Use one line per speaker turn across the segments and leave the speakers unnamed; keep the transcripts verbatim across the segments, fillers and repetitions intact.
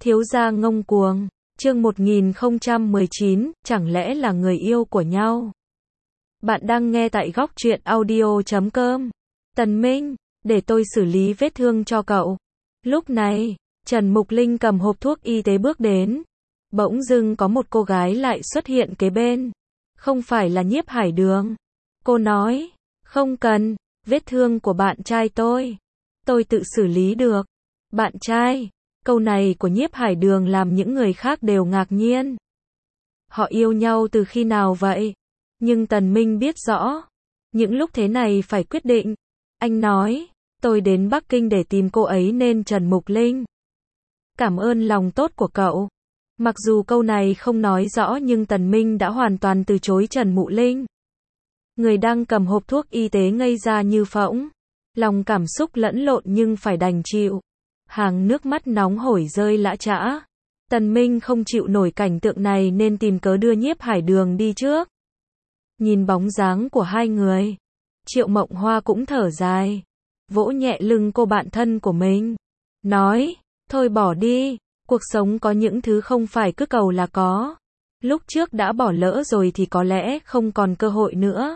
Thiếu gia ngông cuồng, chương một nghìn không trăm mười chín, chẳng lẽ là người yêu của nhau? Bạn đang nghe tại góc truyện audio chấm com. Tần Minh, để tôi xử lý vết thương cho cậu. Lúc này, Trần Mục Linh cầm hộp thuốc y tế bước đến. Bỗng dưng có một cô gái lại xuất hiện kế bên. Không phải là Nhiếp Hải Đường. Cô nói, không cần, vết thương của bạn trai tôi. Tôi tự xử lý được. Bạn trai? Câu này của Nhiếp Hải Đường làm những người khác đều ngạc nhiên. Họ yêu nhau từ khi nào vậy? Nhưng Tần Minh biết rõ. Những lúc thế này phải quyết định. Anh nói, tôi đến Bắc Kinh để tìm cô ấy nên Trần Mục Linh. Cảm ơn lòng tốt của cậu. Mặc dù câu này không nói rõ nhưng Tần Minh đã hoàn toàn từ chối Trần Mục Linh. Người đang cầm hộp thuốc y tế ngây ra như phỗng. Lòng cảm xúc lẫn lộn nhưng phải đành chịu. Hàng nước mắt nóng hổi rơi lã chã. Tần Minh không chịu nổi cảnh tượng này nên tìm cớ đưa Nhiếp Hải Đường đi trước. Nhìn bóng dáng của hai người, Triệu Mộng Hoa cũng thở dài, vỗ nhẹ lưng cô bạn thân của mình, nói, thôi bỏ đi, cuộc sống có những thứ không phải cứ cầu là có. Lúc trước đã bỏ lỡ rồi thì có lẽ không còn cơ hội nữa.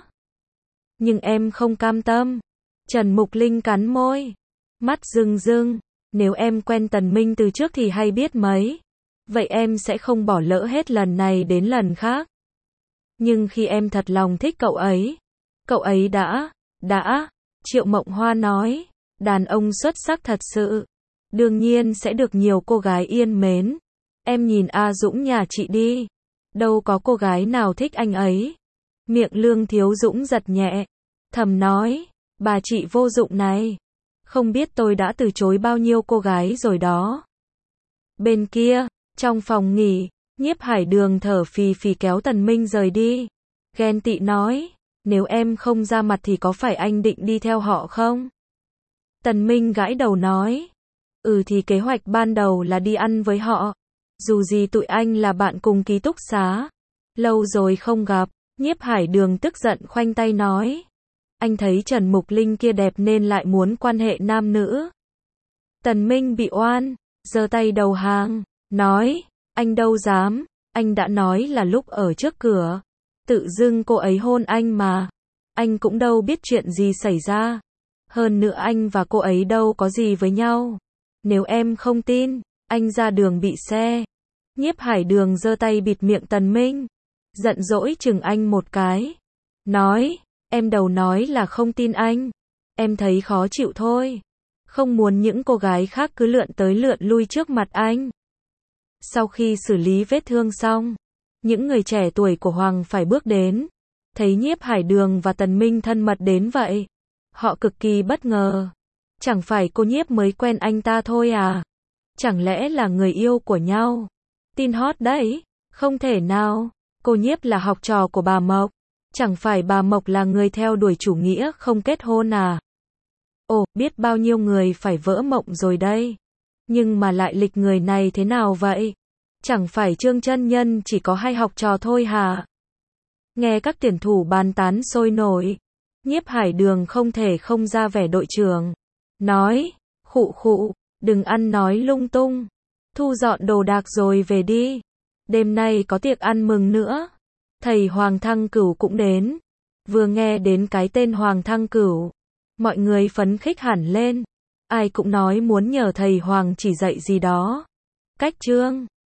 Nhưng em không cam tâm. Trần Mục Linh cắn môi, mắt rưng rưng. Nếu em quen Tần Minh từ trước thì hay biết mấy. Vậy em sẽ không bỏ lỡ hết lần này đến lần khác. Nhưng khi em thật lòng thích cậu ấy, cậu ấy đã, đã, Triệu Mộng Hoa nói, đàn ông xuất sắc thật sự, đương nhiên sẽ được nhiều cô gái yên mến. Em nhìn A Dũng nhà chị đi, đâu có cô gái nào thích anh ấy. Miệng Lương Thiếu Dũng giật nhẹ, thầm nói, bà chị vô dụng này. Không biết tôi đã từ chối bao nhiêu cô gái rồi đó. Bên kia, trong phòng nghỉ, Nhiếp Hải Đường thở phì phì kéo Tần Minh rời đi. Ghen tị nói, nếu em không ra mặt thì có phải anh định đi theo họ không? Tần Minh gãi đầu nói, ừ thì kế hoạch ban đầu là đi ăn với họ. Dù gì tụi anh là bạn cùng ký túc xá. Lâu rồi không gặp. Nhiếp Hải Đường tức giận khoanh tay nói, anh thấy Trần Mục Linh kia đẹp nên lại muốn quan hệ nam nữ. Tần Minh bị oan, giơ tay đầu hàng, nói, anh đâu dám, anh đã nói là lúc ở trước cửa, tự dưng cô ấy hôn anh mà, anh cũng đâu biết chuyện gì xảy ra. Hơn nữa anh và cô ấy đâu có gì với nhau. Nếu em không tin, anh ra đường bị xe. Nhiếp Hải Đường giơ tay bịt miệng Tần Minh, giận dỗi chừng anh một cái, nói, em đầu nói là không tin anh. Em thấy khó chịu thôi. Không muốn những cô gái khác cứ lượn tới lượn lui trước mặt anh. Sau khi xử lý vết thương xong, những người trẻ tuổi của Hoàng phải bước đến. Thấy Nhiếp Hải Đường và Tần Minh thân mật đến vậy. Họ cực kỳ bất ngờ. Chẳng phải cô Nhiếp mới quen anh ta thôi à? Chẳng lẽ là người yêu của nhau? Tin hot đấy. Không thể nào. Cô Nhiếp là học trò của bà Mộc. Chẳng phải bà Mộc là người theo đuổi chủ nghĩa không kết hôn à? Ồ, biết bao nhiêu người phải vỡ mộng rồi đây. Nhưng mà lại lịch người này thế nào vậy? Chẳng phải Trương Chân Nhân chỉ có hai học trò thôi hả? Nghe các tuyển thủ bàn tán sôi nổi, Nhiếp Hải Đường không thể không ra vẻ đội trưởng. Nói, khụ khụ, đừng ăn nói lung tung. Thu dọn đồ đạc rồi về đi. Đêm nay có tiệc ăn mừng nữa. Thầy Hoàng Thăng Cửu cũng đến. Vừa nghe đến cái tên Hoàng Thăng Cửu, mọi người phấn khích hẳn lên. Ai cũng nói muốn nhờ thầy Hoàng chỉ dạy gì đó. Cách chương